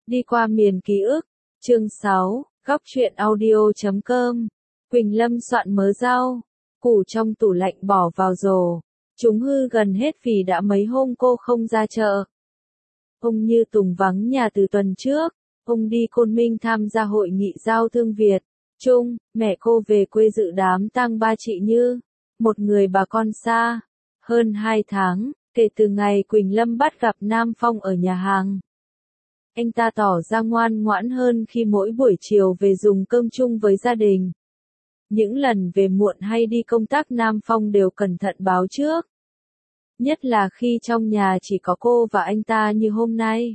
Đi qua miền ký ức, chương 6, góc truyện audio.com. Quỳnh Lâm soạn mớ rau, củ trong tủ lạnh bỏ vào rổ. Chúng hư gần hết vì đã mấy hôm cô không ra chợ. Ông Như Tùng vắng nhà từ tuần trước, ông đi Côn Minh tham gia hội nghị giao thương Việt Trung, mẹ cô về quê dự đám tang ba chị Như, một người bà con xa. Hơn 2 tháng, kể từ ngày Quỳnh Lâm bắt gặp Nam Phong ở nhà hàng. Anh ta tỏ ra ngoan ngoãn hơn khi mỗi buổi chiều về dùng cơm chung với gia đình. Những lần về muộn hay đi công tác Nam Phong đều cẩn thận báo trước. Nhất là khi trong nhà chỉ có cô và anh ta như hôm nay.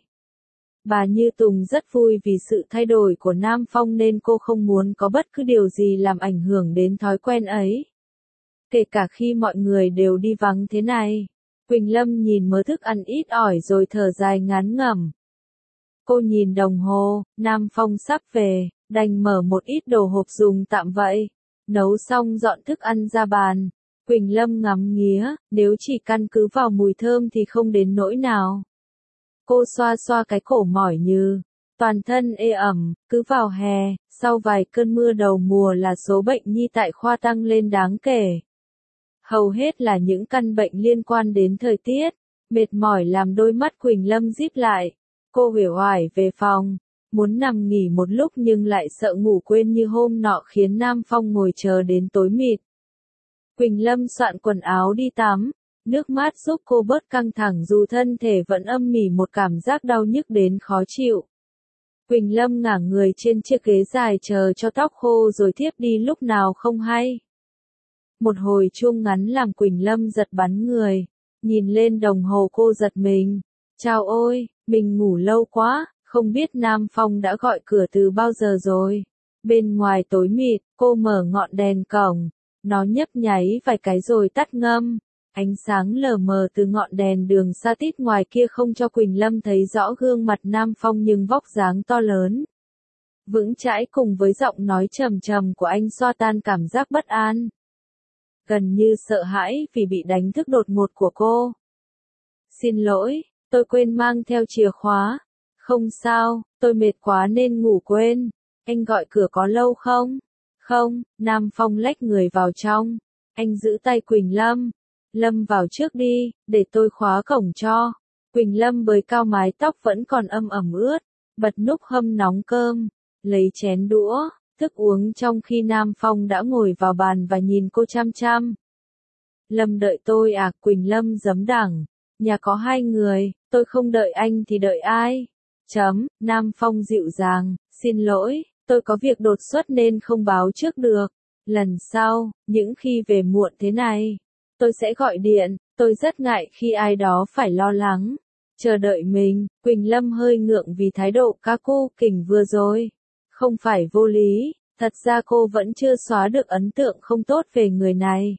Bà Như Tùng rất vui vì sự thay đổi của Nam Phong nên cô không muốn có bất cứ điều gì làm ảnh hưởng đến thói quen ấy. Kể cả khi mọi người đều đi vắng thế này. Quỳnh Lâm nhìn mớ thức ăn ít ỏi rồi thở dài ngán ngẩm. Cô nhìn đồng hồ, Nam Phong sắp về, đành mở một ít đồ hộp dùng tạm vậy. Nấu xong dọn thức ăn ra bàn. Quỳnh Lâm ngắm nghía, nếu chỉ căn cứ vào mùi thơm thì không đến nỗi nào. Cô xoa xoa cái cổ mỏi như, toàn thân ê ẩm, cứ vào hè, sau vài cơn mưa đầu mùa là số bệnh nhi tại khoa tăng lên đáng kể. Hầu hết là những căn bệnh liên quan đến thời tiết, mệt mỏi làm đôi mắt Quỳnh Lâm díp lại. Cô uể oải về phòng, muốn nằm nghỉ một lúc nhưng lại sợ ngủ quên như hôm nọ khiến Nam Phong ngồi chờ đến tối mịt. Quỳnh Lâm soạn quần áo đi tắm, nước mát giúp cô bớt căng thẳng dù thân thể vẫn âm mỉ một cảm giác đau nhức đến khó chịu. Quỳnh Lâm ngả người trên chiếc ghế dài chờ cho tóc khô rồi thiếp đi lúc nào không hay. Một hồi chuông ngắn làm Quỳnh Lâm giật bắn người, nhìn lên đồng hồ cô giật mình. Chao ôi, mình ngủ lâu quá, không biết Nam Phong đã gọi cửa từ bao giờ rồi. Bên ngoài tối mịt, cô mở ngọn đèn cổng, nó nhấp nháy vài cái rồi tắt ngâm. Ánh sáng lờ mờ từ ngọn đèn đường xa tít ngoài kia không cho Quỳnh Lâm thấy rõ gương mặt Nam Phong nhưng vóc dáng to lớn. Vững chãi cùng với giọng nói trầm trầm của anh xoa tan cảm giác bất an. Gần như sợ hãi vì bị đánh thức đột ngột của cô. Xin lỗi, tôi quên mang theo chìa khóa. Không sao, tôi mệt quá nên ngủ quên. Anh gọi cửa có lâu không? Không, Nam Phong lách người vào trong. Anh giữ tay Quỳnh Lâm. Lâm vào trước đi, để tôi khóa cổng cho. Quỳnh Lâm bới cao mái tóc vẫn còn âm ẩm ướt. Bật núc hâm nóng cơm. Lấy chén đũa, thức uống trong khi Nam Phong đã ngồi vào bàn và nhìn cô chăm chăm. Lâm đợi tôi à? Quỳnh Lâm giấm đẳng. Nhà có 2 người, tôi không đợi anh thì đợi ai? Nam Phong dịu dàng, xin lỗi, tôi có việc đột xuất nên không báo trước được. Lần sau, những khi về muộn thế này, tôi sẽ gọi điện, tôi rất ngại khi ai đó phải lo lắng. Chờ đợi mình, Quỳnh Lâm hơi ngượng vì thái độ ca cô kỉnh vừa rồi. Không phải vô lý, thật ra cô vẫn chưa xóa được ấn tượng không tốt về người này.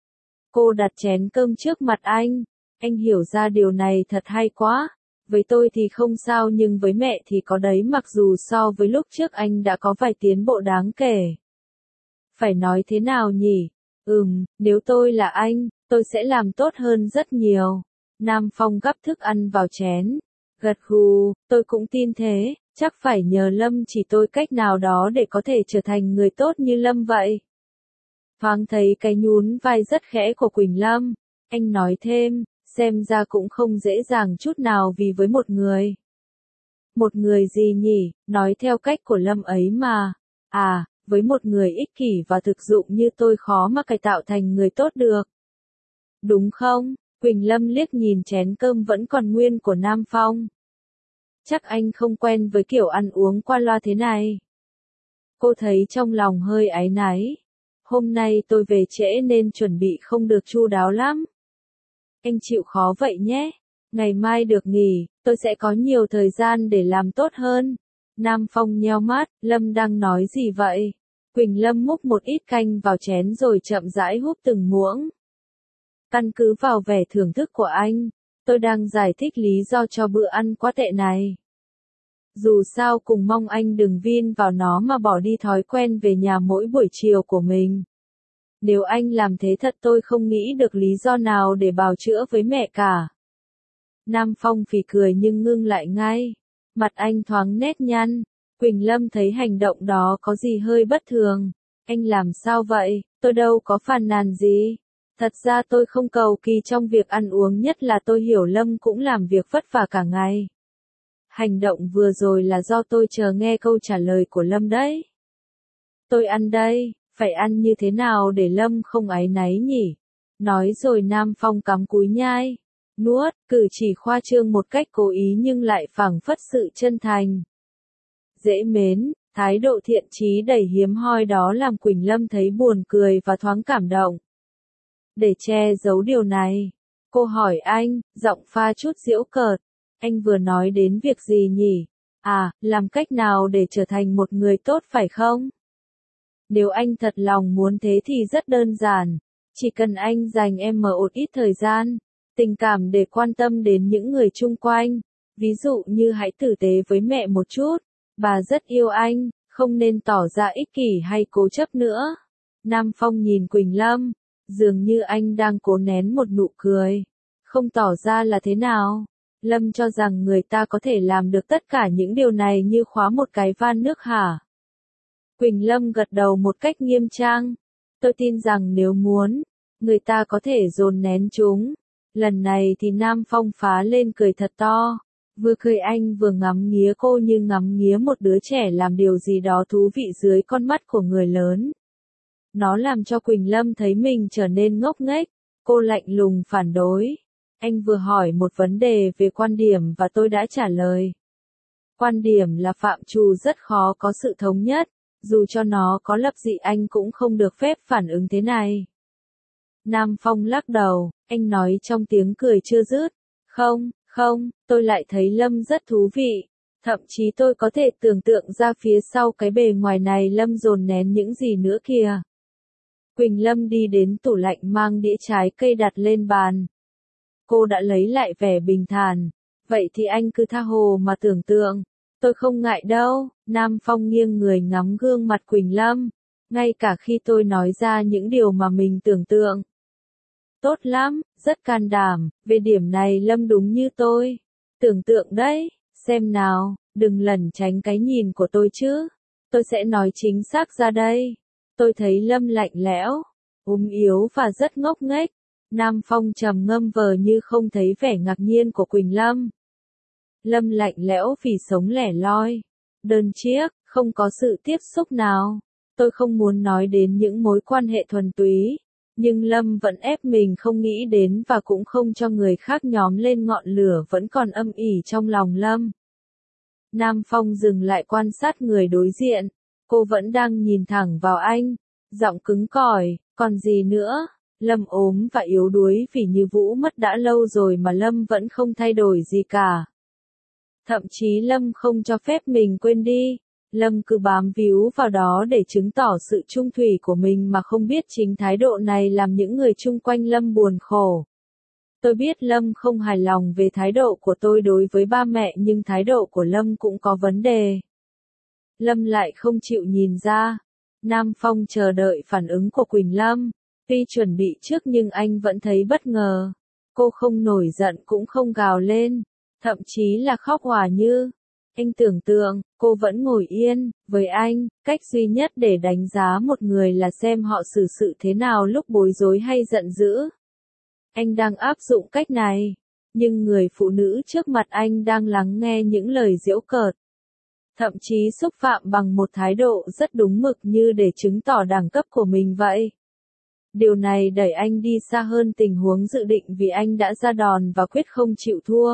Cô đặt chén cơm trước mặt anh hiểu ra điều này thật hay quá. Với tôi thì không sao nhưng với mẹ thì có đấy, mặc dù so với lúc trước anh đã có vài tiến bộ đáng kể. Phải nói thế nào nhỉ? Nếu tôi là anh, tôi sẽ làm tốt hơn rất nhiều. Nam Phong gắp thức ăn vào chén. Gật gù, tôi cũng tin thế, chắc phải nhờ Lâm chỉ tôi cách nào đó để có thể trở thành người tốt như Lâm vậy. Thoáng thấy cái nhún vai rất khẽ của Quỳnh Lâm, anh nói thêm, xem ra cũng không dễ dàng chút nào vì với một người. Một người gì nhỉ, nói theo cách của Lâm ấy mà. À, với một người ích kỷ và thực dụng như tôi khó mà cải tạo thành người tốt được. Đúng không? Quỳnh Lâm liếc nhìn chén cơm vẫn còn nguyên của Nam Phong. Chắc anh không quen với kiểu ăn uống qua loa thế này. Cô thấy trong lòng hơi áy náy. Hôm nay tôi về trễ nên chuẩn bị không được chu đáo lắm. Anh chịu khó vậy nhé. Ngày mai được nghỉ, tôi sẽ có nhiều thời gian để làm tốt hơn. Nam Phong nheo mắt, Lâm đang nói gì vậy? Quỳnh Lâm múc một ít canh vào chén rồi chậm rãi húp từng muỗng. Căn cứ vào vẻ thưởng thức của anh, tôi đang giải thích lý do cho bữa ăn quá tệ này. Dù sao cùng mong anh đừng vin vào nó mà bỏ đi thói quen về nhà mỗi buổi chiều của mình. Nếu anh làm thế thật tôi không nghĩ được lý do nào để bào chữa với mẹ cả. Nam Phong phì cười nhưng ngưng lại ngay. Mặt anh thoáng nét nhăn. Quỳnh Lâm thấy hành động đó có gì hơi bất thường. Anh làm sao vậy? Tôi đâu có phàn nàn gì. Thật ra tôi không cầu kỳ trong việc ăn uống, nhất là tôi hiểu Lâm cũng làm việc vất vả cả ngày. Hành động vừa rồi là do tôi chờ nghe câu trả lời của Lâm đấy. Tôi ăn đây, phải ăn như thế nào để Lâm không áy náy nhỉ? Nói rồi Nam Phong cắm cúi nhai, nuốt, cử chỉ khoa trương một cách cố ý nhưng lại phảng phất sự chân thành. Dễ mến, thái độ thiện chí đầy hiếm hoi đó làm Quỳnh Lâm thấy buồn cười và thoáng cảm động. Để che giấu điều này, cô hỏi anh, giọng pha chút giễu cợt, anh vừa nói đến việc gì nhỉ? À, làm cách nào để trở thành một người tốt phải không? Nếu anh thật lòng muốn thế thì rất đơn giản, chỉ cần anh dành em một ít thời gian, tình cảm để quan tâm đến những người chung quanh, ví dụ như hãy tử tế với mẹ một chút, bà rất yêu anh, không nên tỏ ra ích kỷ hay cố chấp nữa. Nam Phong nhìn Quỳnh Lâm, dường như anh đang cố nén một nụ cười, không tỏ ra là thế nào. Lâm cho rằng người ta có thể làm được tất cả những điều này như khóa một cái van nước hả? Quỳnh Lâm gật đầu một cách nghiêm trang. Tôi tin rằng nếu muốn, người ta có thể dồn nén chúng. Lần này thì Nam Phong phá lên cười thật to. Vừa cười anh vừa ngắm nghía cô như ngắm nghía một đứa trẻ làm điều gì đó thú vị dưới con mắt của người lớn. Nó làm cho Quỳnh Lâm thấy mình trở nên ngốc nghếch. Cô lạnh lùng phản đối. Anh vừa hỏi một vấn đề về quan điểm và tôi đã trả lời. Quan điểm là phạm trù rất khó có sự thống nhất, dù cho nó có lập dị anh cũng không được phép phản ứng thế này. Nam Phong lắc đầu, anh nói trong tiếng cười chưa dứt. Không, tôi lại thấy Lâm rất thú vị. Thậm chí tôi có thể tưởng tượng ra phía sau cái bề ngoài này Lâm dồn nén những gì nữa kìa. Quỳnh Lâm đi đến tủ lạnh mang đĩa trái cây đặt lên bàn. Cô đã lấy lại vẻ bình thản. Vậy thì anh cứ tha hồ mà tưởng tượng. Tôi không ngại đâu. Nam Phong nghiêng người ngắm gương mặt Quỳnh Lâm. Ngay cả khi tôi nói ra những điều mà mình tưởng tượng. Tốt lắm, rất can đảm. Về điểm này Lâm đúng như tôi. Tưởng tượng đấy. Xem nào, đừng lẩn tránh cái nhìn của tôi chứ. Tôi sẽ nói chính xác ra đây. Tôi thấy Lâm lạnh lẽo, yếu và rất ngốc nghếch. Nam Phong trầm ngâm vờ như không thấy vẻ ngạc nhiên của Quỳnh Lâm. Lâm lạnh lẽo vì sống lẻ loi, đơn chiếc, không có sự tiếp xúc nào. Tôi không muốn nói đến những mối quan hệ thuần túy, nhưng Lâm vẫn ép mình không nghĩ đến và cũng không cho người khác nhóm lên ngọn lửa vẫn còn âm ỉ trong lòng Lâm. Nam Phong dừng lại quan sát người đối diện, cô vẫn đang nhìn thẳng vào anh, giọng cứng cỏi, còn gì nữa? Lâm ốm và yếu đuối vì Như Vũ mất đã lâu rồi mà Lâm vẫn không thay đổi gì cả. Thậm chí Lâm không cho phép mình quên đi. Lâm cứ bám víu vào đó để chứng tỏ sự trung thủy của mình mà không biết chính thái độ này làm những người chung quanh Lâm buồn khổ. Tôi biết Lâm không hài lòng về thái độ của tôi đối với ba mẹ nhưng thái độ của Lâm cũng có vấn đề. Lâm lại không chịu nhìn ra. Nam Phong chờ đợi phản ứng của Quỳnh Lâm. Tuy chuẩn bị trước nhưng anh vẫn thấy bất ngờ. Cô không nổi giận cũng không gào lên, thậm chí là khóc òa như. Anh tưởng tượng, cô vẫn ngồi yên, với anh, cách duy nhất để đánh giá một người là xem họ xử sự thế nào lúc bối rối hay giận dữ. Anh đang áp dụng cách này, nhưng người phụ nữ trước mặt anh đang lắng nghe những lời giễu cợt. Thậm chí xúc phạm bằng một thái độ rất đúng mực như để chứng tỏ đẳng cấp của mình vậy. Điều này đẩy anh đi xa hơn tình huống dự định vì anh đã ra đòn và quyết không chịu thua.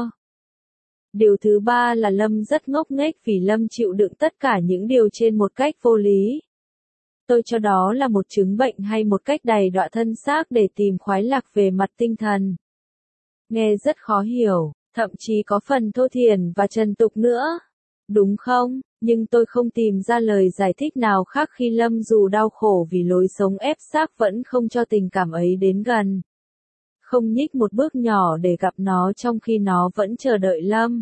Điều thứ ba là Lâm rất ngốc nghếch vì Lâm chịu đựng tất cả những điều trên một cách vô lý. Tôi cho đó là một chứng bệnh hay một cách đày đọa thân xác để tìm khoái lạc về mặt tinh thần. Nghe rất khó hiểu, thậm chí có phần thô thiển và trần tục nữa. Đúng không? Nhưng tôi không tìm ra lời giải thích nào khác khi Lâm dù đau khổ vì lối sống ép xác vẫn không cho tình cảm ấy đến gần. Không nhích một bước nhỏ để gặp nó trong khi nó vẫn chờ đợi Lâm.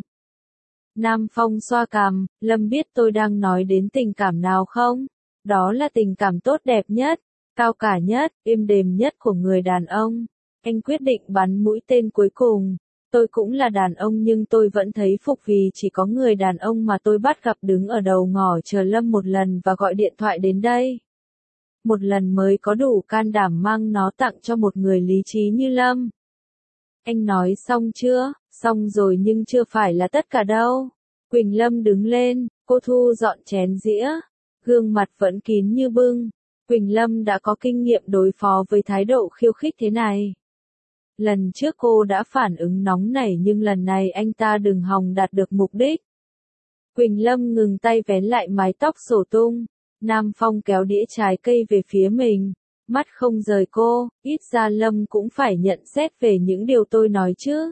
Nam Phong xoa cằm, Lâm biết tôi đang nói đến tình cảm nào không? Đó là tình cảm tốt đẹp nhất, cao cả nhất, êm đềm nhất của người đàn ông. Anh quyết định bắn mũi tên cuối cùng. Tôi cũng là đàn ông nhưng tôi vẫn thấy phục vì chỉ có người đàn ông mà tôi bắt gặp đứng ở đầu ngõ chờ Lâm một lần và gọi điện thoại đến đây. Một lần mới có đủ can đảm mang nó tặng cho một người lý trí như Lâm. Anh nói xong chưa? Xong rồi nhưng chưa phải là tất cả đâu. Quỳnh Lâm đứng lên, cô thu dọn chén dĩa, gương mặt vẫn kín như bưng. Quỳnh Lâm đã có kinh nghiệm đối phó với thái độ khiêu khích thế này. Lần trước cô đã phản ứng nóng nảy nhưng lần này anh ta đừng hòng đạt được mục đích. Quỳnh Lâm ngừng tay vén lại mái tóc xổ tung. Nam Phong kéo đĩa trái cây về phía mình, mắt không rời cô, ít ra Lâm cũng phải nhận xét về những điều tôi nói chứ.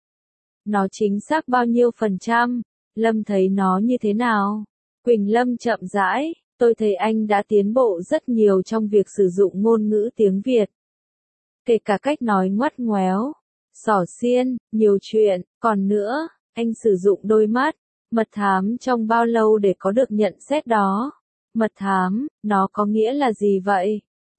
Nó chính xác bao nhiêu %? Lâm thấy nó như thế nào? Quỳnh Lâm chậm rãi, tôi thấy anh đã tiến bộ rất nhiều trong việc sử dụng ngôn ngữ tiếng Việt. Kể cả cách nói ngoắt ngoéo, xỏ xiên, nhiều chuyện, còn nữa, anh sử dụng đôi mắt, mật thám trong bao lâu để có được nhận xét đó? Mật thám, nó có nghĩa là gì vậy?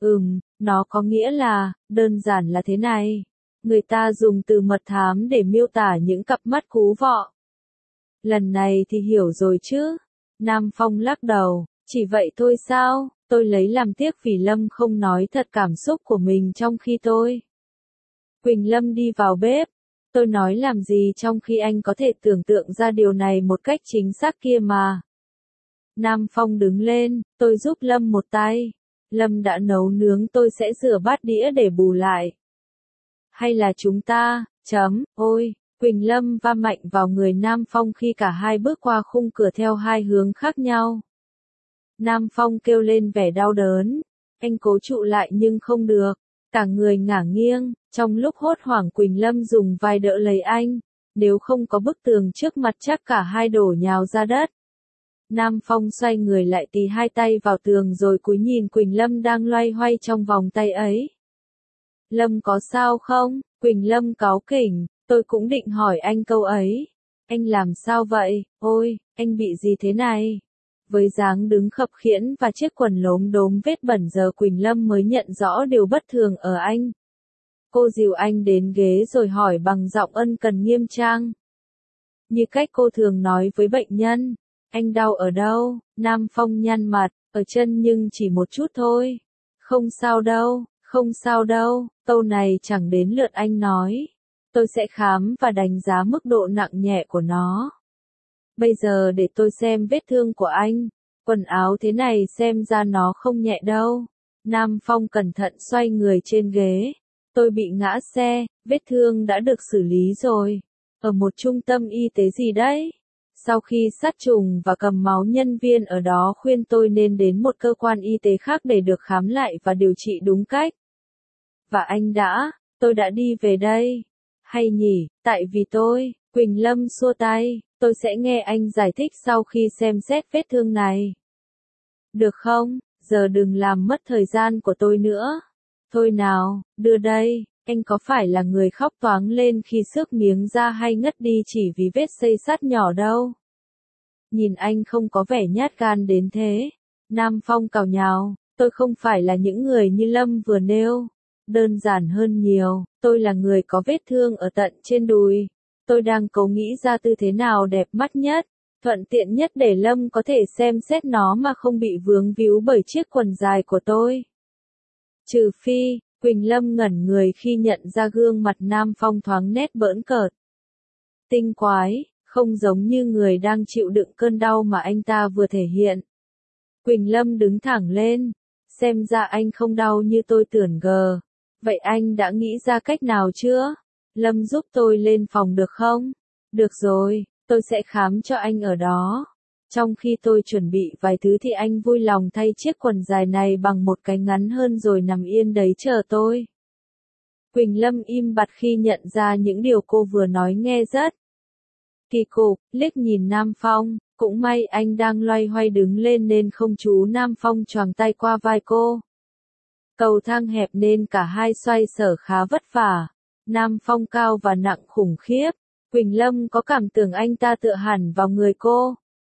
Nó có nghĩa là, đơn giản là thế này. Người ta dùng từ mật thám để miêu tả những cặp mắt cú vọ. Lần này thì hiểu rồi chứ? Nam Phong lắc đầu, chỉ vậy thôi sao? Tôi lấy làm tiếc vì Lâm không nói thật cảm xúc của mình trong khi tôi. Quỳnh Lâm đi vào bếp. Tôi nói làm gì trong khi anh có thể tưởng tượng ra điều này một cách chính xác kia mà. Nam Phong đứng lên, tôi giúp Lâm một tay. Lâm đã nấu nướng tôi sẽ rửa bát đĩa để bù lại. Hay là chúng ta, ôi, Quỳnh Lâm va mạnh vào người Nam Phong khi cả hai bước qua khung cửa theo hai hướng khác nhau. Nam Phong kêu lên vẻ đau đớn. Anh cố trụ lại nhưng không được. Cả người ngả nghiêng, trong lúc hốt hoảng Quỳnh Lâm dùng vai đỡ lấy anh. Nếu không có bức tường trước mặt chắc cả hai đổ nhào ra đất. Nam Phong xoay người lại tì hai tay vào tường rồi cúi nhìn Quỳnh Lâm đang loay hoay trong vòng tay ấy. Lâm có sao không? Quỳnh Lâm cáu kỉnh, tôi cũng định hỏi anh câu ấy. Anh làm sao vậy? Ôi, anh bị gì thế này? Với dáng đứng khập khiễng và chiếc quần lốm đốm vết bẩn giờ Quỳnh Lâm mới nhận rõ điều bất thường ở anh. Cô dìu anh đến ghế rồi hỏi bằng giọng ân cần nghiêm trang. Như cách cô thường nói với bệnh nhân. Anh đau ở đâu? Nam Phong nhăn mặt, ở chân nhưng chỉ một chút thôi. Không sao đâu, không sao đâu, câu này chẳng đến lượt anh nói. Tôi sẽ khám và đánh giá mức độ nặng nhẹ của nó. Bây giờ để tôi xem vết thương của anh. Quần áo thế này xem ra nó không nhẹ đâu. Nam Phong cẩn thận xoay người trên ghế. Tôi bị ngã xe, vết thương đã được xử lý rồi. Ở một trung tâm y tế gì đấy? Sau khi sát trùng và cầm máu nhân viên ở đó khuyên tôi nên đến một cơ quan y tế khác để được khám lại và điều trị đúng cách. Và tôi đã đi về đây. Hay nhỉ, tại vì Quỳnh Lâm xua tay, tôi sẽ nghe anh giải thích sau khi xem xét vết thương này. Được không, giờ đừng làm mất thời gian của tôi nữa. Thôi nào, đưa đây, anh có phải là người khóc toáng lên khi xước miếng ra hay ngất đi chỉ vì vết xây sát nhỏ đâu. Nhìn anh không có vẻ nhát gan đến thế. Nam Phong cào nhào, tôi không phải là những người như Lâm vừa nêu. Đơn giản hơn nhiều, tôi là người có vết thương ở tận trên đùi. Tôi đang cố nghĩ ra tư thế nào đẹp mắt nhất, thuận tiện nhất để Lâm có thể xem xét nó mà không bị vướng víu bởi chiếc quần dài của tôi. Trừ phi, Quỳnh Lâm ngẩn người khi nhận ra gương mặt Nam Phong thoáng nét bỡn cợt. Tinh quái, không giống như người đang chịu đựng cơn đau mà anh ta vừa thể hiện. Quỳnh Lâm đứng thẳng lên, xem ra anh không đau như tôi tưởng gờ. Vậy anh đã nghĩ ra cách nào chưa? Lâm giúp tôi lên phòng được không? Được rồi, tôi sẽ khám cho anh ở đó. Trong khi tôi chuẩn bị vài thứ thì anh vui lòng thay chiếc quần dài này bằng một cái ngắn hơn rồi nằm yên đấy chờ tôi. Quỳnh Lâm im bặt khi nhận ra những điều cô vừa nói nghe rất kỳ cục, liếc nhìn Nam Phong, cũng may anh đang loay hoay đứng lên nên không chú Nam Phong choàng tay qua vai cô. Cầu thang hẹp nên cả hai xoay sở khá vất vả. Nam Phong cao và nặng khủng khiếp. Quỳnh Lâm có cảm tưởng anh ta tựa hẳn vào người cô.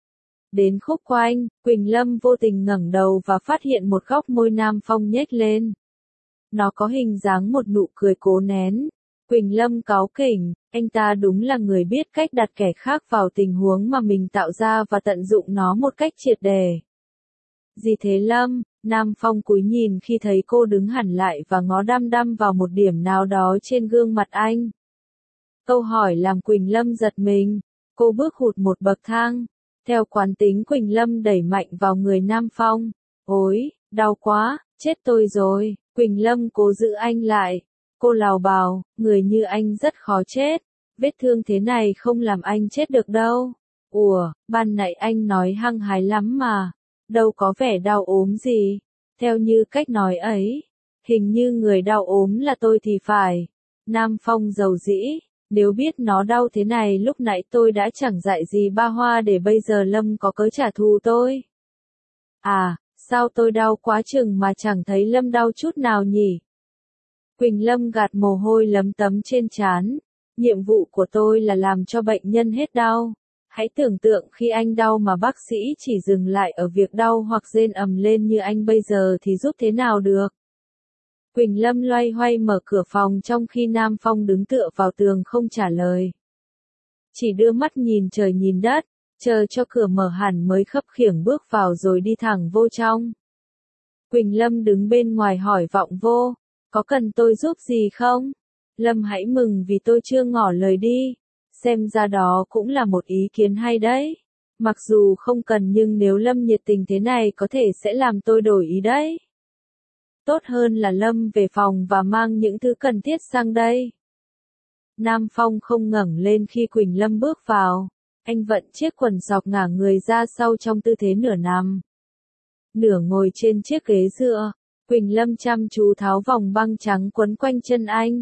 Đến khúc quanh, Quỳnh Lâm vô tình ngẩng đầu và phát hiện một góc môi Nam Phong nhếch lên. Nó có hình dáng một nụ cười cố nén. Quỳnh Lâm cáu kỉnh, anh ta đúng là người biết cách đặt kẻ khác vào tình huống mà mình tạo ra và tận dụng nó một cách triệt để. Gì thế Lâm? Nam Phong cúi nhìn khi thấy cô đứng hẳn lại và ngó đăm đăm vào một điểm nào đó trên gương mặt anh. Câu hỏi làm Quỳnh Lâm giật mình, cô bước hụt một bậc thang. Theo quán tính Quỳnh Lâm đẩy mạnh vào người Nam Phong. Ôi, đau quá, chết tôi rồi. Quỳnh Lâm cố giữ anh lại. Cô lào bào, người như anh rất khó chết. Vết thương thế này không làm anh chết được đâu. Ủa, ban nãy anh nói hăng hái lắm mà. Đâu có vẻ đau ốm gì. Theo như cách nói ấy, hình như người đau ốm là tôi thì phải. Nam Phong giàu dĩ. Nếu biết nó đau thế này lúc nãy tôi đã chẳng dạy gì ba hoa để bây giờ Lâm có cớ trả thù tôi. À, sao tôi đau quá chừng mà chẳng thấy Lâm đau chút nào nhỉ? Quỳnh Lâm gạt mồ hôi lấm tấm trên trán. Nhiệm vụ của tôi là làm cho bệnh nhân hết đau. Hãy tưởng tượng khi anh đau mà bác sĩ chỉ dừng lại ở việc đau hoặc rên ầm lên như anh bây giờ thì giúp thế nào được? Quỳnh Lâm loay hoay mở cửa phòng trong khi Nam Phong đứng tựa vào tường không trả lời. Chỉ đưa mắt nhìn trời nhìn đất, chờ cho cửa mở hẳn mới khấp khiễng bước vào rồi đi thẳng vô trong. Quỳnh Lâm đứng bên ngoài hỏi vọng vô, có cần tôi giúp gì không? Lâm hãy mừng vì tôi chưa ngỏ lời đi, xem ra đó cũng là một ý kiến hay đấy. Mặc dù không cần nhưng nếu Lâm nhiệt tình thế này có thể sẽ làm tôi đổi ý đấy. Tốt hơn là Lâm về phòng và mang những thứ cần thiết sang đây. Nam Phong không ngẩng lên khi Quỳnh Lâm bước vào. Anh vận chiếc quần sọc ngả người ra sau trong tư thế nửa nằm. Nửa ngồi trên chiếc ghế dựa, Quỳnh Lâm chăm chú tháo vòng băng trắng quấn quanh chân anh.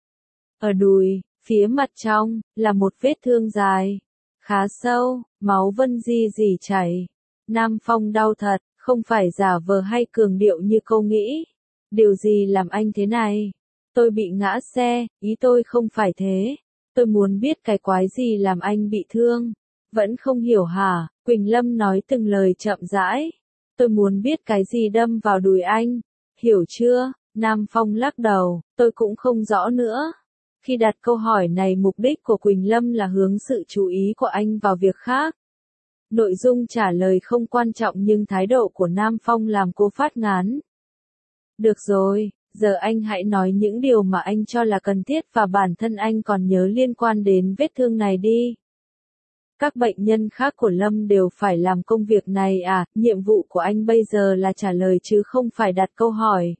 Ở đùi, phía mặt trong, là một vết thương dài, khá sâu, máu vân di rỉ chảy. Nam Phong đau thật, không phải giả vờ hay cường điệu như cô nghĩ. Điều gì làm anh thế này? Tôi bị ngã xe, ý tôi không phải thế. Tôi muốn biết cái quái gì làm anh bị thương. Vẫn không hiểu hả? Quỳnh Lâm nói từng lời chậm rãi. Tôi muốn biết cái gì đâm vào đùi anh. Hiểu chưa? Nam Phong lắc đầu, tôi cũng không rõ nữa. Khi đặt câu hỏi này mục đích của Quỳnh Lâm là hướng sự chú ý của anh vào việc khác. Nội dung trả lời không quan trọng nhưng thái độ của Nam Phong làm cô phát ngán. Được rồi, giờ anh hãy nói những điều mà anh cho là cần thiết và bản thân anh còn nhớ liên quan đến vết thương này đi. Các bệnh nhân khác của Lâm đều phải làm công việc này à, nhiệm vụ của anh bây giờ là trả lời chứ không phải đặt câu hỏi.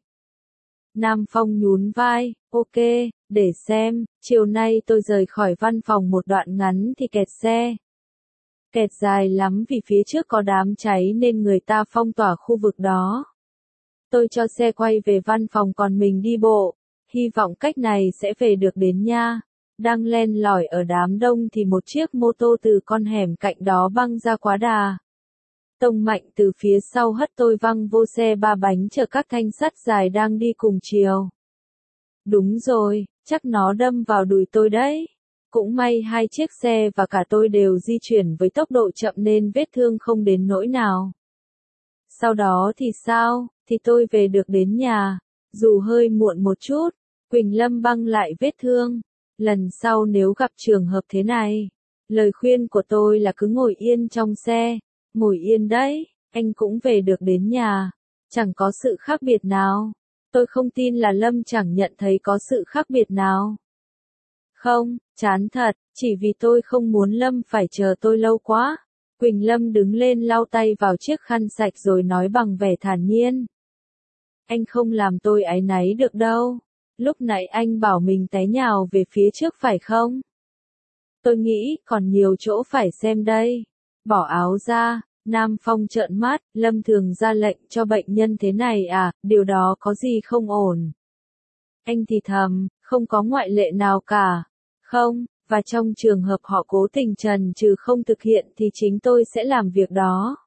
Nam Phong nhún vai, ok, để xem, chiều nay tôi rời khỏi văn phòng một đoạn ngắn thì kẹt xe. Kẹt dài lắm vì phía trước có đám cháy nên người ta phong tỏa khu vực đó. Tôi cho xe quay về văn phòng còn mình đi bộ, hy vọng cách này sẽ về được đến nha. Đang len lỏi ở đám đông thì một chiếc mô tô từ con hẻm cạnh đó băng ra quá đà. Tông mạnh từ phía sau hất tôi văng vô xe ba bánh chở các thanh sắt dài đang đi cùng chiều. Đúng rồi, chắc nó đâm vào đùi tôi đấy. Cũng may hai chiếc xe và cả tôi đều di chuyển với tốc độ chậm nên vết thương không đến nỗi nào. Sau đó thì sao, thì tôi về được đến nhà, dù hơi muộn một chút. Quỳnh Lâm băng lại vết thương. Lần sau nếu gặp trường hợp thế này, lời khuyên của tôi là cứ ngồi yên trong xe. Ngồi yên đấy, anh cũng về được đến nhà. Chẳng có sự khác biệt nào. Tôi không tin là Lâm chẳng nhận thấy có sự khác biệt nào. Không, chán thật, chỉ vì tôi không muốn Lâm phải chờ tôi lâu quá. Quỳnh Lâm đứng lên lau tay vào chiếc khăn sạch rồi nói bằng vẻ thản nhiên. Anh không làm tôi áy náy được đâu. Lúc nãy anh bảo mình té nhào về phía trước phải không? Tôi nghĩ còn nhiều chỗ phải xem đây. Bỏ áo ra, Nam Phong trợn mắt, Lâm thường ra lệnh cho bệnh nhân thế này à, điều đó có gì không ổn. Anh thì thầm, không có ngoại lệ nào cả. Không, và trong trường hợp họ cố tình trần trừ không thực hiện thì chính tôi sẽ làm việc đó.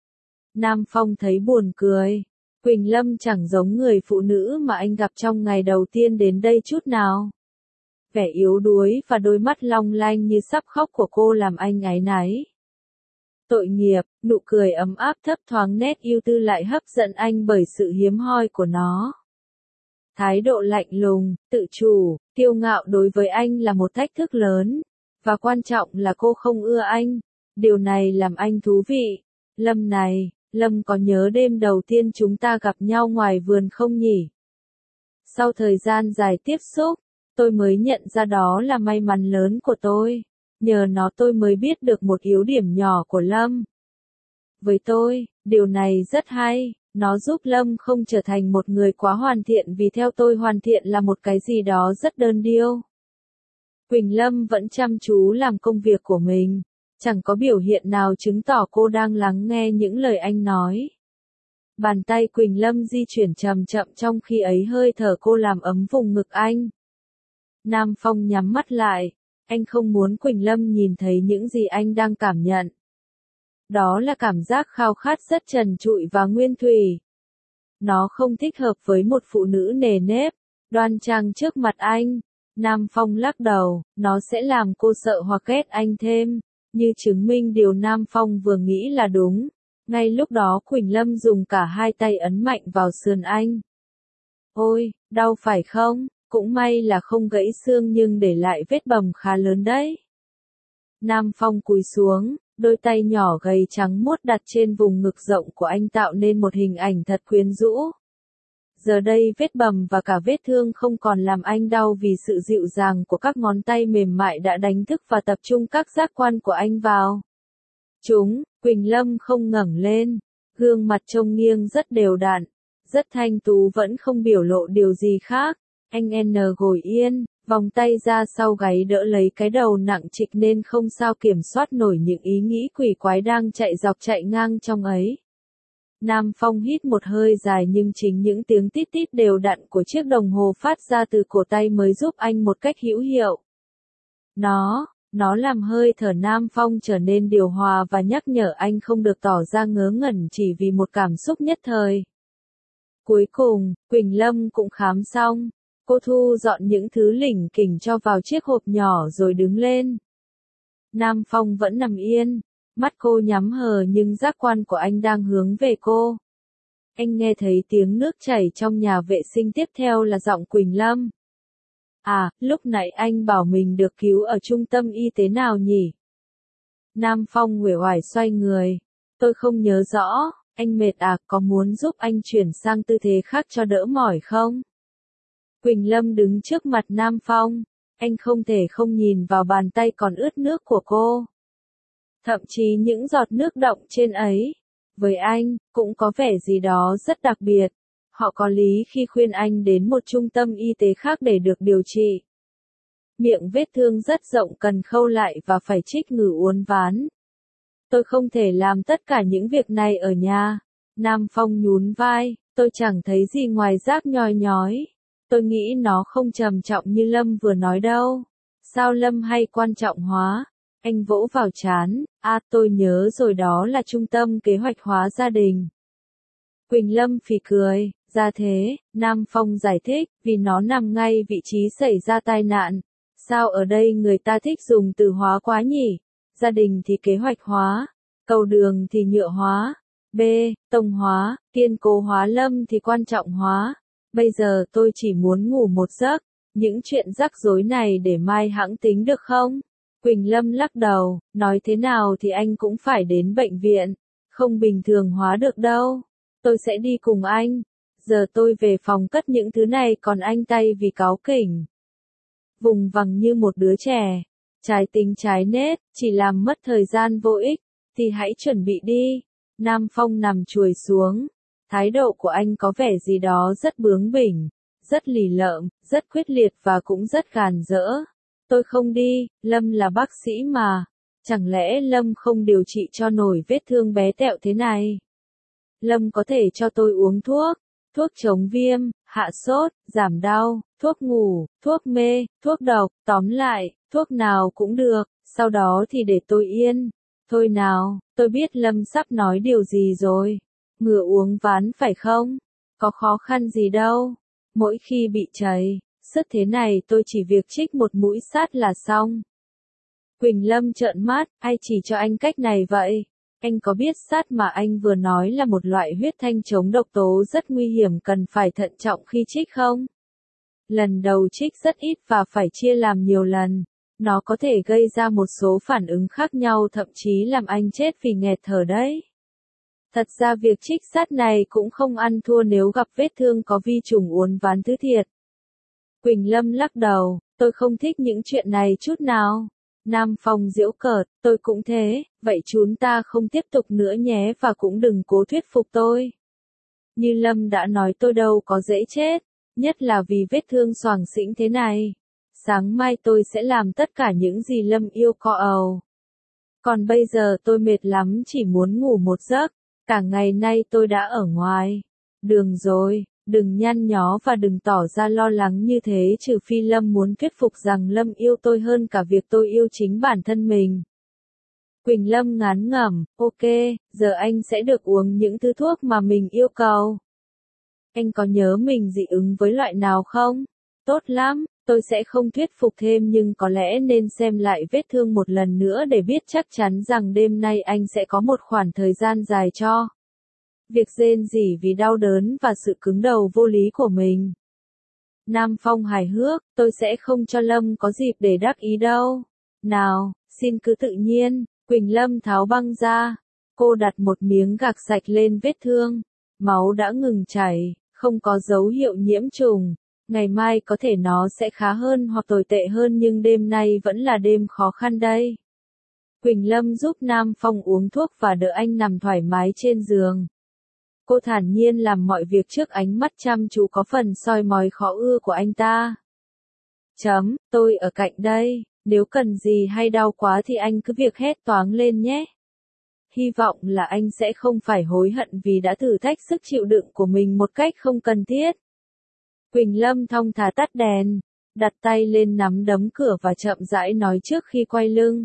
Nam Phong thấy buồn cười. Quỳnh Lâm chẳng giống người phụ nữ mà anh gặp trong ngày đầu tiên đến đây chút nào. Vẻ yếu đuối và đôi mắt long lanh như sắp khóc của cô làm anh áy náy. Tội nghiệp, nụ cười ấm áp thấp thoáng nét ưu tư lại hấp dẫn anh bởi sự hiếm hoi của nó. Thái độ lạnh lùng, tự chủ, kiêu ngạo đối với anh là một thách thức lớn. Và quan trọng là cô không ưa anh. Điều này làm anh thú vị. Lâm này, Lâm có nhớ đêm đầu tiên chúng ta gặp nhau ngoài vườn không nhỉ? Sau thời gian dài tiếp xúc, tôi mới nhận ra đó là may mắn lớn của tôi. Nhờ nó tôi mới biết được một yếu điểm nhỏ của Lâm. Với tôi, điều này rất hay. Nó giúp Lâm không trở thành một người quá hoàn thiện vì theo tôi hoàn thiện là một cái gì đó rất đơn điêu. Quỳnh Lâm vẫn chăm chú làm công việc của mình. Chẳng có biểu hiện nào chứng tỏ cô đang lắng nghe những lời anh nói. Bàn tay Quỳnh Lâm di chuyển chậm chậm trong khi ấy hơi thở cô làm ấm vùng ngực anh. Nam Phong nhắm mắt lại. Anh không muốn Quỳnh Lâm nhìn thấy những gì anh đang cảm nhận. Đó là cảm giác khao khát rất trần trụi và nguyên thủy. Nó không thích hợp với một phụ nữ nề nếp, đoan trang trước mặt anh. Nam Phong lắc đầu, nó sẽ làm cô sợ hoặc ghét anh thêm, như chứng minh điều Nam Phong vừa nghĩ là đúng. Ngay lúc đó Quỳnh Lâm dùng cả hai tay ấn mạnh vào sườn anh. Ôi, đau phải không? Cũng may là không gãy xương nhưng để lại vết bầm khá lớn đấy. Nam Phong cúi xuống, đôi tay nhỏ gầy trắng muốt đặt trên vùng ngực rộng của anh tạo nên một hình ảnh thật quyến rũ. Giờ đây vết bầm và cả vết thương không còn làm anh đau vì sự dịu dàng của các ngón tay mềm mại đã đánh thức và tập trung các giác quan của anh vào. Quỳnh Lâm không ngẩng lên, gương mặt trông nghiêng rất đều đặn, rất thanh tú vẫn không biểu lộ điều gì khác. Anh ngồi yên, vòng tay ra sau gáy đỡ lấy cái đầu nặng trịch nên không sao kiểm soát nổi những ý nghĩ quỷ quái đang chạy dọc chạy ngang trong ấy. Nam Phong hít một hơi dài nhưng chính những tiếng tít tít đều đặn của chiếc đồng hồ phát ra từ cổ tay mới giúp anh một cách hữu hiệu. Nó làm hơi thở Nam Phong trở nên điều hòa và nhắc nhở anh không được tỏ ra ngớ ngẩn chỉ vì một cảm xúc nhất thời. Cuối cùng, Quỳnh Lâm cũng khám xong. Cô thu dọn những thứ lỉnh kỉnh cho vào chiếc hộp nhỏ rồi đứng lên. Nam Phong vẫn nằm yên, mắt cô nhắm hờ nhưng giác quan của anh đang hướng về cô. Anh nghe thấy tiếng nước chảy trong nhà vệ sinh, tiếp theo là giọng Quỳnh Lâm. À, lúc nãy anh bảo mình được cứu ở trung tâm y tế nào nhỉ? Nam Phong uể oải xoay người. Tôi không nhớ rõ, anh mệt à, có muốn giúp anh chuyển sang tư thế khác cho đỡ mỏi không? Quỳnh Lâm đứng trước mặt Nam Phong, anh không thể không nhìn vào bàn tay còn ướt nước của cô. Thậm chí những giọt nước đọng trên ấy, với anh, cũng có vẻ gì đó rất đặc biệt. Họ có lý khi khuyên anh đến một trung tâm y tế khác để được điều trị. Miệng vết thương rất rộng cần khâu lại và phải trích ngừ uốn ván. Tôi không thể làm tất cả những việc này ở nhà. Nam Phong nhún vai, tôi chẳng thấy gì ngoài rác nhoi nhói. Tôi nghĩ nó không trầm trọng như Lâm vừa nói đâu. Sao Lâm hay quan trọng hóa? Anh vỗ vào trán, tôi nhớ rồi, đó là trung tâm kế hoạch hóa gia đình. Quỳnh Lâm phì cười, ra thế, Nam Phong giải thích, vì nó nằm ngay vị trí xảy ra tai nạn. Sao ở đây người ta thích dùng từ hóa quá nhỉ? Gia đình thì kế hoạch hóa, cầu đường thì nhựa hóa, tông hóa, kiên cố hóa, Lâm thì quan trọng hóa. Bây giờ tôi chỉ muốn ngủ một giấc, những chuyện rắc rối này để mai hẵng tính được không? Quỳnh Lâm lắc đầu, nói thế nào thì anh cũng phải đến bệnh viện, không bình thường hóa được đâu. Tôi sẽ đi cùng anh. Giờ tôi về phòng cất những thứ này còn anh tay vì cáu kỉnh. Vùng vằng như một đứa trẻ, trái tính trái nết, chỉ làm mất thời gian vô ích, thì hãy chuẩn bị đi. Nam Phong nằm chuồi xuống. Thái độ của anh có vẻ gì đó rất bướng bỉnh, rất lì lợm, rất quyết liệt và cũng rất gàn dỡ. Tôi không đi, Lâm là bác sĩ mà. Chẳng lẽ Lâm không điều trị cho nổi vết thương bé tẹo thế này? Lâm có thể cho tôi uống thuốc chống viêm, hạ sốt, giảm đau, thuốc ngủ, thuốc mê, thuốc độc, tóm lại, thuốc nào cũng được, sau đó thì để tôi yên. Thôi nào, tôi biết Lâm sắp nói điều gì rồi. Ngừa uống ván phải không? Có khó khăn gì đâu. Mỗi khi bị chảy sứt thế này tôi chỉ việc trích một mũi sát là xong. Quỳnh Lâm trợn mắt, ai chỉ cho anh cách này vậy? Anh có biết sát mà anh vừa nói là một loại huyết thanh chống độc tố rất nguy hiểm, cần phải thận trọng khi trích không? Lần đầu trích rất ít và phải chia làm nhiều lần. Nó có thể gây ra một số phản ứng khác nhau, thậm chí làm anh chết vì nghẹt thở đấy. Thật ra việc trích sắt này cũng không ăn thua nếu gặp vết thương có vi trùng uốn ván thứ thiệt. Quỳnh Lâm lắc đầu, tôi không thích những chuyện này chút nào. Nam Phong giễu cợt, tôi cũng thế, vậy chúng ta không tiếp tục nữa nhé và cũng đừng cố thuyết phục tôi. Như Lâm đã nói tôi đâu có dễ chết, nhất là vì vết thương xoàng xĩnh thế này. Sáng mai tôi sẽ làm tất cả những gì Lâm yêu cầu. Còn bây giờ tôi mệt lắm, chỉ muốn ngủ một giấc. Cả ngày nay tôi đã ở ngoài đường rồi, đừng nhăn nhó và đừng tỏ ra lo lắng như thế, trừ phi Lâm muốn thuyết phục rằng Lâm yêu tôi hơn cả việc tôi yêu chính bản thân mình. Quỳnh Lâm ngán ngẩm, ok, giờ anh sẽ được uống những thứ thuốc mà mình yêu cầu. Anh có nhớ mình dị ứng với loại nào không? Tốt lắm, tôi sẽ không thuyết phục thêm, nhưng có lẽ nên xem lại vết thương một lần nữa để biết chắc chắn rằng đêm nay anh sẽ có một khoảng thời gian dài cho việc rên rỉ vì đau đớn và sự cứng đầu vô lý của mình. Nam Phong hài hước, tôi sẽ không cho Lâm có dịp để đắc ý đâu. Nào, xin cứ tự nhiên. Quỳnh Lâm tháo băng ra. Cô đặt một miếng gạc sạch lên vết thương. Máu đã ngừng chảy, không có dấu hiệu nhiễm trùng. Ngày mai có thể nó sẽ khá hơn hoặc tồi tệ hơn, nhưng đêm nay vẫn là đêm khó khăn đây. Quỳnh Lâm giúp Nam Phong uống thuốc và đỡ anh nằm thoải mái trên giường. Cô thản nhiên làm mọi việc trước ánh mắt chăm chú có phần soi mói khó ưa của anh ta. Tôi ở cạnh đây, nếu cần gì hay đau quá thì anh cứ việc hét toáng lên nhé. Hy vọng là anh sẽ không phải hối hận vì đã thử thách sức chịu đựng của mình một cách không cần thiết. Quỳnh Lâm thong thả tắt đèn, đặt tay lên nắm đấm cửa và chậm rãi nói trước khi quay lưng.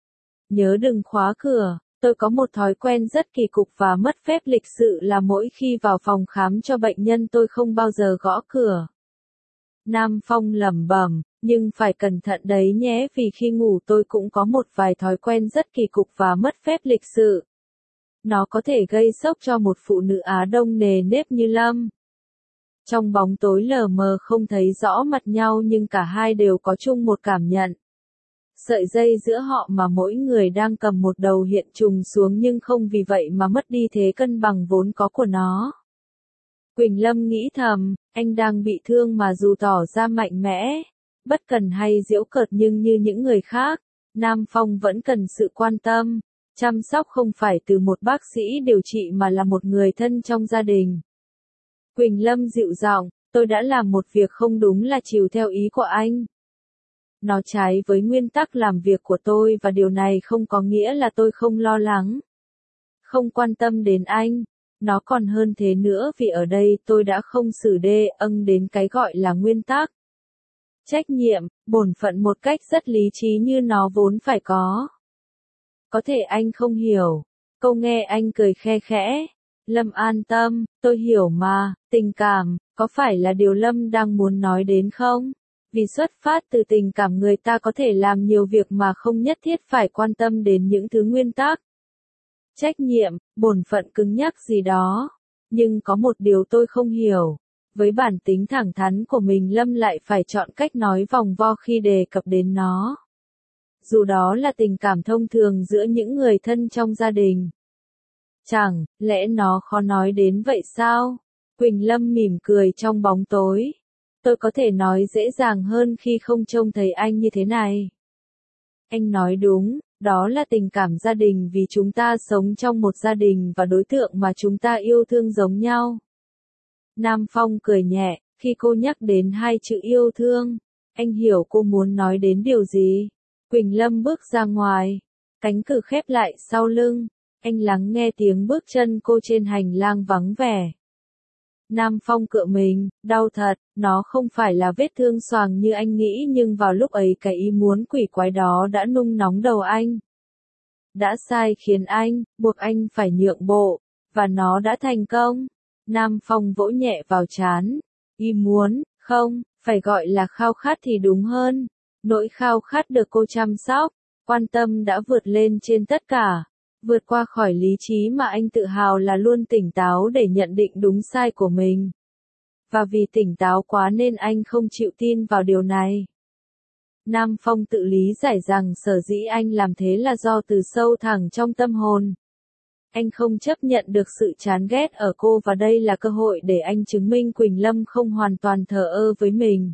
Nhớ đừng khóa cửa, tôi có một thói quen rất kỳ cục và mất phép lịch sự là mỗi khi vào phòng khám cho bệnh nhân tôi không bao giờ gõ cửa. Nam Phong lẩm bẩm, nhưng phải cẩn thận đấy nhé, vì khi ngủ tôi cũng có một vài thói quen rất kỳ cục và mất phép lịch sự. Nó có thể gây sốc cho một phụ nữ Á Đông nề nếp như Lâm. Trong bóng tối lờ mờ không thấy rõ mặt nhau, nhưng cả hai đều có chung một cảm nhận. Sợi dây giữa họ mà mỗi người đang cầm một đầu hiện trùng xuống, nhưng không vì vậy mà mất đi thế cân bằng vốn có của nó. Quỳnh Lâm nghĩ thầm, anh đang bị thương mà dù tỏ ra mạnh mẽ, bất cần hay giễu cợt, nhưng như những người khác, Nam Phong vẫn cần sự quan tâm, chăm sóc không phải từ một bác sĩ điều trị mà là một người thân trong gia đình. Quỳnh Lâm dịu giọng, tôi đã làm một việc không đúng là chiều theo ý của anh. Nó trái với nguyên tắc làm việc của tôi và điều này không có nghĩa là tôi không lo lắng, không quan tâm đến anh. Nó còn hơn thế nữa, vì ở đây tôi đã không xử đến cái gọi là nguyên tắc, trách nhiệm, bổn phận một cách rất lý trí như nó vốn phải có. Có thể anh không hiểu. Câu nghe anh cười khe khẽ. Lâm an tâm, tôi hiểu mà, tình cảm, có phải là điều Lâm đang muốn nói đến không? Vì xuất phát từ tình cảm người ta có thể làm nhiều việc mà không nhất thiết phải quan tâm đến những thứ nguyên tắc, trách nhiệm, bổn phận cứng nhắc gì đó. Nhưng có một điều tôi không hiểu. Với bản tính thẳng thắn của mình, Lâm lại phải chọn cách nói vòng vo khi đề cập đến nó. Dù đó là tình cảm thông thường giữa những người thân trong gia đình. Chẳng lẽ nó khó nói đến vậy sao? Quỳnh Lâm mỉm cười trong bóng tối. Tôi có thể nói dễ dàng hơn khi không trông thấy anh như thế này. Anh nói đúng, đó là tình cảm gia đình, vì chúng ta sống trong một gia đình và đối tượng mà chúng ta yêu thương giống nhau. Nam Phong cười nhẹ, khi cô nhắc đến hai chữ yêu thương, anh hiểu cô muốn nói đến điều gì. Quỳnh Lâm bước ra ngoài, cánh cửa khép lại sau lưng, anh lắng nghe tiếng bước chân cô trên hành lang vắng vẻ. Nam Phong cựa mình, đau thật, nó không phải là vết thương xoàng như anh nghĩ, nhưng vào lúc ấy cái ý muốn quỷ quái đó đã nung nóng đầu anh. Đã sai khiến anh, buộc anh phải nhượng bộ, và nó đã thành công. Nam Phong vỗ nhẹ vào trán. Ý muốn, không, phải gọi là khao khát thì đúng hơn. Nỗi khao khát được cô chăm sóc, quan tâm đã vượt lên trên tất cả. Vượt qua khỏi lý trí mà anh tự hào là luôn tỉnh táo để nhận định đúng sai của mình. và vì tỉnh táo quá nên anh không chịu tin vào điều này. Nam Phong tự lý giải rằng sở dĩ anh làm thế là do từ sâu thẳm trong tâm hồn. Anh không chấp nhận được sự chán ghét ở cô và đây là cơ hội để anh chứng minh Quỳnh Lâm không hoàn toàn thờ ơ với mình.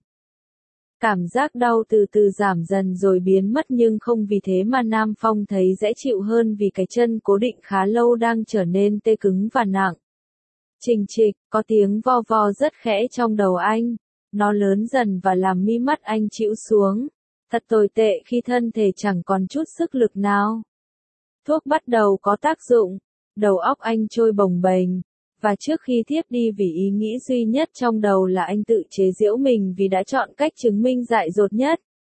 Cảm giác đau từ từ giảm dần rồi biến mất nhưng không vì thế mà Nam Phong thấy dễ chịu hơn vì cái chân cố định khá lâu đang trở nên tê cứng và nặng. Trình trịch, có tiếng vo vo rất khẽ trong đầu anh. Nó lớn dần và làm mi mắt anh chịu xuống. Thật tồi tệ khi thân thể chẳng còn chút sức lực nào. Thuốc bắt đầu có tác dụng. Đầu óc anh trôi bồng bềnh. Và trước khi thiếp đi vì ý nghĩ duy nhất trong đầu là anh tự chế giễu mình vì đã chọn cách chứng minh dại dột nhất.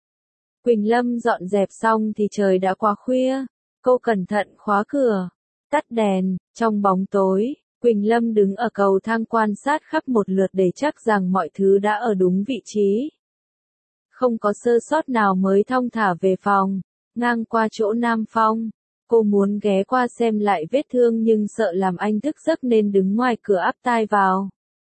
Quỳnh Lâm dọn dẹp xong thì trời đã quá khuya. Cô cẩn thận khóa cửa, tắt đèn, trong bóng tối. Quỳnh Lâm đứng ở cầu thang quan sát khắp một lượt để chắc rằng mọi thứ đã ở đúng vị trí. Không có sơ sót nào mới thong thả về phòng, ngang qua chỗ Nam Phong. Cô muốn ghé qua xem lại vết thương nhưng sợ làm anh thức giấc nên đứng ngoài cửa áp tai vào.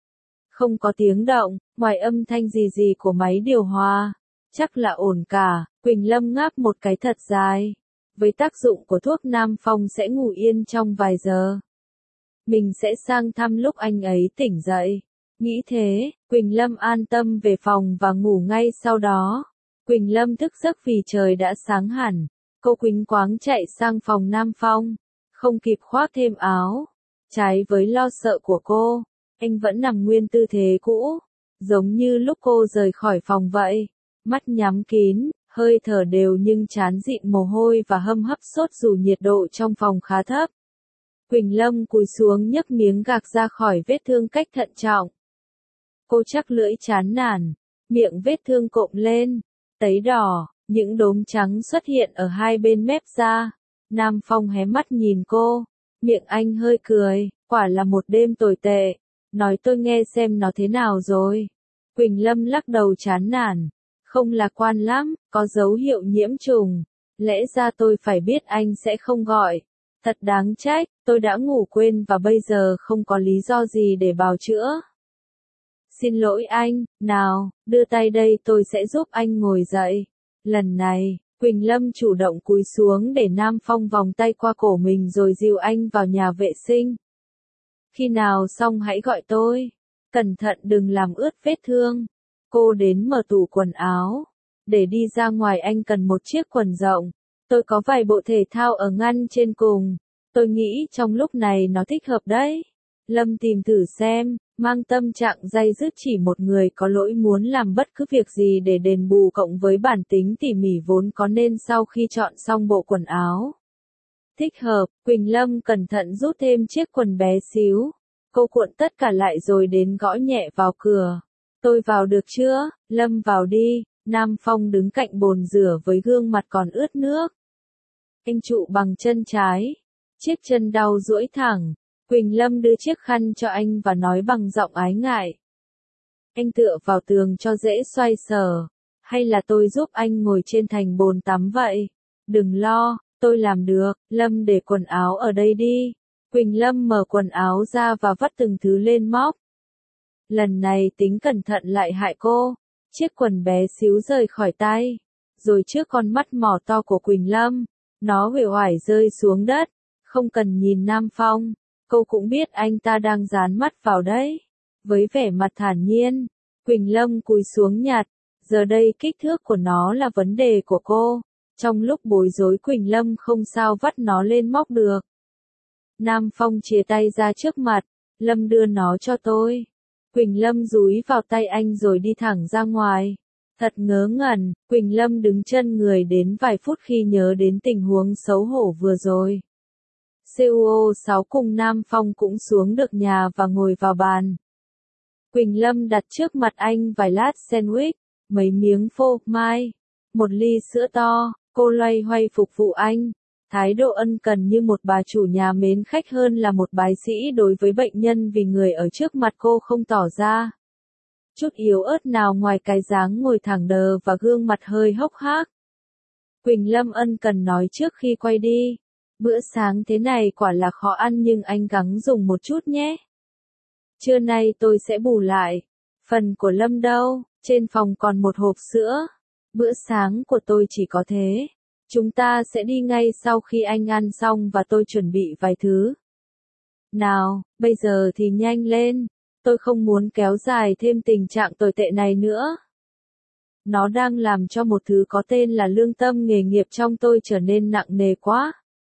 Không có tiếng động, ngoài âm thanh gì gì của máy điều hòa. Chắc là ổn cả, Quỳnh Lâm ngáp một cái thật dài. Với tác dụng của thuốc Nam Phong sẽ ngủ yên trong vài giờ. Mình sẽ sang thăm lúc anh ấy tỉnh dậy. Nghĩ thế, Quỳnh Lâm an tâm về phòng và ngủ ngay sau đó. Quỳnh Lâm thức giấc vì trời đã sáng hẳn. Cô quỳnh quáng chạy sang phòng Nam Phong. Không kịp khoác thêm áo. Trái với lo sợ của cô, anh vẫn nằm nguyên tư thế cũ. Giống như lúc cô rời khỏi phòng vậy. Mắt nhắm kín, hơi thở đều nhưng trán dịn mồ hôi và hâm hấp sốt dù nhiệt độ trong phòng khá thấp. Quỳnh Lâm cúi xuống nhấc miếng gạc ra khỏi vết thương cách thận trọng. Cô chắc lưỡi chán nản, miệng vết thương cộm lên, tấy đỏ, những đốm trắng xuất hiện ở hai bên mép da. Nam Phong hé mắt nhìn cô, miệng anh hơi cười, quả là một đêm tồi tệ. Nói tôi nghe xem nó thế nào rồi. Quỳnh Lâm lắc đầu chán nản, không lạc quan lắm, có dấu hiệu nhiễm trùng. Lẽ ra tôi phải biết anh sẽ không gọi. Thật đáng trách, tôi đã ngủ quên và bây giờ không có lý do gì để bào chữa. Xin lỗi anh, nào, đưa tay đây tôi sẽ giúp anh ngồi dậy. Lần này, Quỳnh Lâm chủ động cúi xuống để Nam Phong vòng tay qua cổ mình rồi dìu anh vào nhà vệ sinh. Khi nào xong hãy gọi tôi. Cẩn thận đừng làm ướt vết thương. Cô đến mở tủ quần áo. Để đi ra ngoài anh cần một chiếc quần rộng. Tôi có vài bộ thể thao ở ngăn trên cùng. Tôi nghĩ trong lúc này nó thích hợp đấy. Lâm tìm thử xem, mang tâm trạng day dứt chỉ một người có lỗi muốn làm bất cứ việc gì để đền bù cộng với bản tính tỉ mỉ vốn có nên sau khi chọn xong bộ quần áo. Thích hợp, Quỳnh Lâm cẩn thận rút thêm chiếc quần bé xíu. Cô cuộn tất cả lại rồi đến gõ nhẹ vào cửa. Tôi vào được chưa? Lâm vào đi. Nam Phong đứng cạnh bồn rửa với gương mặt còn ướt nước. Anh trụ bằng chân trái. Chiếc chân đau duỗi thẳng. Quỳnh Lâm đưa chiếc khăn cho anh và nói bằng giọng ái ngại. Anh tựa vào tường cho dễ xoay sở. Hay là tôi giúp anh ngồi trên thành bồn tắm vậy? Đừng lo, tôi làm được. Lâm để quần áo ở đây đi. Quỳnh Lâm mở quần áo ra và vắt từng thứ lên móc. Lần này tính cẩn thận lại hại cô. Chiếc quần bé xíu rời khỏi tay. Rồi trước con mắt mỏ to của Quỳnh Lâm, nó uể oải rơi xuống đất. Không cần nhìn Nam Phong. Cô cũng biết anh ta đang dán mắt vào đấy. Với vẻ mặt thản nhiên, Quỳnh Lâm cúi xuống nhặt. Giờ đây kích thước của nó là vấn đề của cô. Trong lúc bối rối Quỳnh Lâm không sao vắt nó lên móc được. Nam Phong chìa tay ra trước mặt. Lâm đưa nó cho tôi. Quỳnh Lâm dúi vào tay anh rồi đi thẳng ra ngoài. Thật ngớ ngẩn, Quỳnh Lâm đứng chân người đến vài phút khi nhớ đến tình huống xấu hổ vừa rồi. CUO6 cùng Nam Phong cũng xuống được nhà và ngồi vào bàn. Quỳnh Lâm đặt trước mặt anh vài lát sandwich, mấy miếng phô mai, một ly sữa to, cô loay hoay phục vụ anh. Thái độ ân cần như một bà chủ nhà mến khách hơn là một bác sĩ đối với bệnh nhân vì người ở trước mặt cô không tỏ ra chút yếu ớt nào ngoài cái dáng ngồi thẳng đờ và gương mặt hơi hốc hác. Quỳnh Lâm ân cần nói trước khi quay đi. Bữa sáng thế này quả là khó ăn nhưng anh gắng dùng một chút nhé. Trưa nay tôi sẽ bù lại. Phần của Lâm đâu? Trên phòng còn một hộp sữa. Bữa sáng của tôi chỉ có thế. Chúng ta sẽ đi ngay sau khi anh ăn xong và tôi chuẩn bị vài thứ. Nào, bây giờ thì nhanh lên. Tôi không muốn kéo dài thêm tình trạng tồi tệ này nữa. Nó đang làm cho một thứ có tên là lương tâm nghề nghiệp trong tôi trở nên nặng nề quá.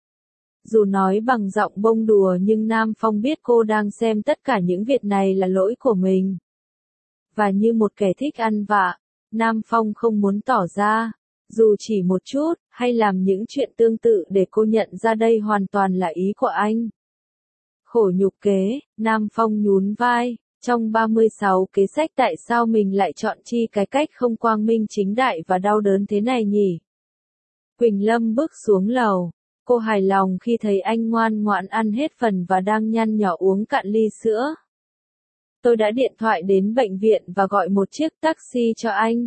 Dù nói bằng giọng bông đùa nhưng Nam Phong biết cô đang xem tất cả những việc này là lỗi của mình. Và như một kẻ thích ăn vạ, Nam Phong không muốn tỏ ra, dù chỉ một chút, hay làm những chuyện tương tự để cô nhận ra đây hoàn toàn là ý của anh. Khổ nhục kế, Nam Phong nhún vai, trong 36 kế sách tại sao mình lại chọn chi cái cách không quang minh chính đại và đau đớn thế này nhỉ? Quỳnh Lâm bước xuống lầu, cô hài lòng khi thấy anh ngoan ngoãn ăn hết phần và đang nhăn nhỏ uống cạn ly sữa. Tôi đã điện thoại đến bệnh viện và gọi một chiếc taxi cho anh.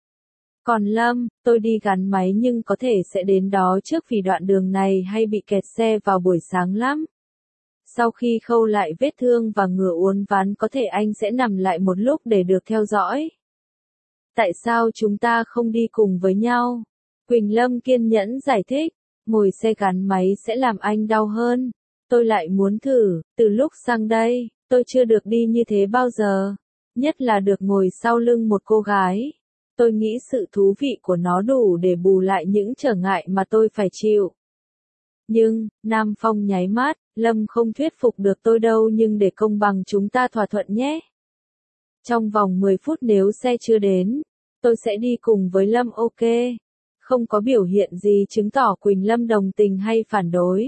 Còn Lâm, tôi đi gắn máy nhưng có thể sẽ đến đó trước vì đoạn đường này hay bị kẹt xe vào buổi sáng lắm. Sau khi khâu lại vết thương và ngừa uốn ván có thể anh sẽ nằm lại một lúc để được theo dõi. Tại sao chúng ta không đi cùng với nhau? Quỳnh Lâm kiên nhẫn giải thích, ngồi xe gắn máy sẽ làm anh đau hơn. Tôi lại muốn thử, từ lúc sang đây, tôi chưa được đi như thế bao giờ. Nhất là được ngồi sau lưng một cô gái. Tôi nghĩ sự thú vị của nó đủ để bù lại những trở ngại mà tôi phải chịu. Nhưng, Nam Phong nháy mắt, Lâm không thuyết phục được tôi đâu nhưng để công bằng chúng ta thỏa thuận nhé. Trong vòng 10 phút nếu xe chưa đến, tôi sẽ đi cùng với Lâm ok. Không có biểu hiện gì chứng tỏ Quỳnh Lâm đồng tình hay phản đối.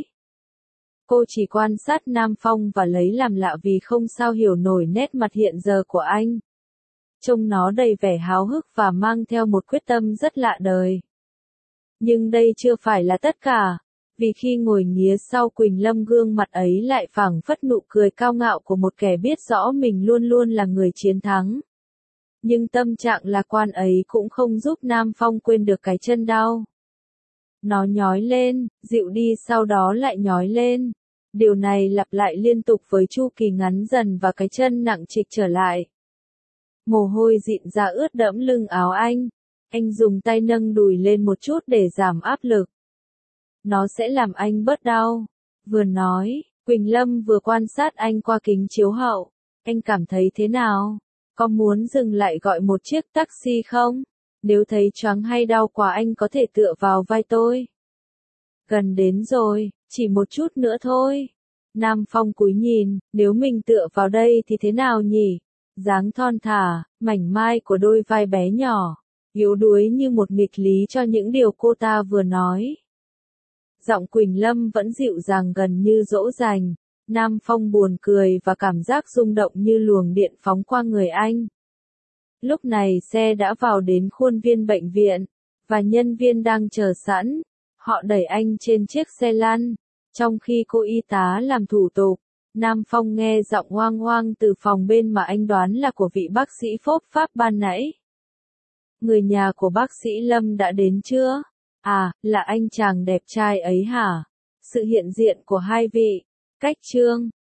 Cô chỉ quan sát Nam Phong và lấy làm lạ vì không sao hiểu nổi nét mặt hiện giờ của anh. Trông nó đầy vẻ háo hức và mang theo một quyết tâm rất lạ đời. Nhưng đây chưa phải là tất cả. Vì khi ngồi nghía sau Quỳnh Lâm gương mặt ấy lại phảng phất nụ cười cao ngạo của một kẻ biết rõ mình luôn luôn là người chiến thắng. Nhưng tâm trạng lạc quan ấy cũng không giúp Nam Phong quên được cái chân đau. Nó nhói lên, dịu đi sau đó lại nhói lên. Điều này lặp lại liên tục với chu kỳ ngắn dần và cái chân nặng trịch trở lại. Mồ hôi dịn ra ướt đẫm lưng áo anh. Anh dùng tay nâng đùi lên một chút để giảm áp lực. Nó sẽ làm anh bớt đau. Vừa nói, Quỳnh Lâm vừa quan sát anh qua kính chiếu hậu. Anh cảm thấy thế nào? Có muốn dừng lại gọi một chiếc taxi không? Nếu thấy choáng hay đau quá anh có thể tựa vào vai tôi. Gần đến rồi, chỉ một chút nữa thôi. Nam Phong cúi nhìn, nếu mình tựa vào đây thì thế nào nhỉ? Dáng thon thả, mảnh mai của đôi vai bé nhỏ, yếu đuối như một nghịch lý cho những điều cô ta vừa nói. Giọng Quỳnh Lâm vẫn dịu dàng gần như dỗ dành. Nam Phong buồn cười và cảm giác rung động như luồng điện phóng qua người anh. Lúc này xe đã vào đến khuôn viên bệnh viện, và nhân viên đang chờ sẵn. Họ đẩy anh trên chiếc xe lăn. Trong khi cô y tá làm thủ tục, Nam Phong nghe giọng hoang hoang từ phòng bên mà anh đoán là của vị bác sĩ phốp pháp ban nãy. Người nhà của bác sĩ Lâm đã đến chưa? À, là anh chàng đẹp trai ấy hả? Sự hiện diện của hai vị. Cách chương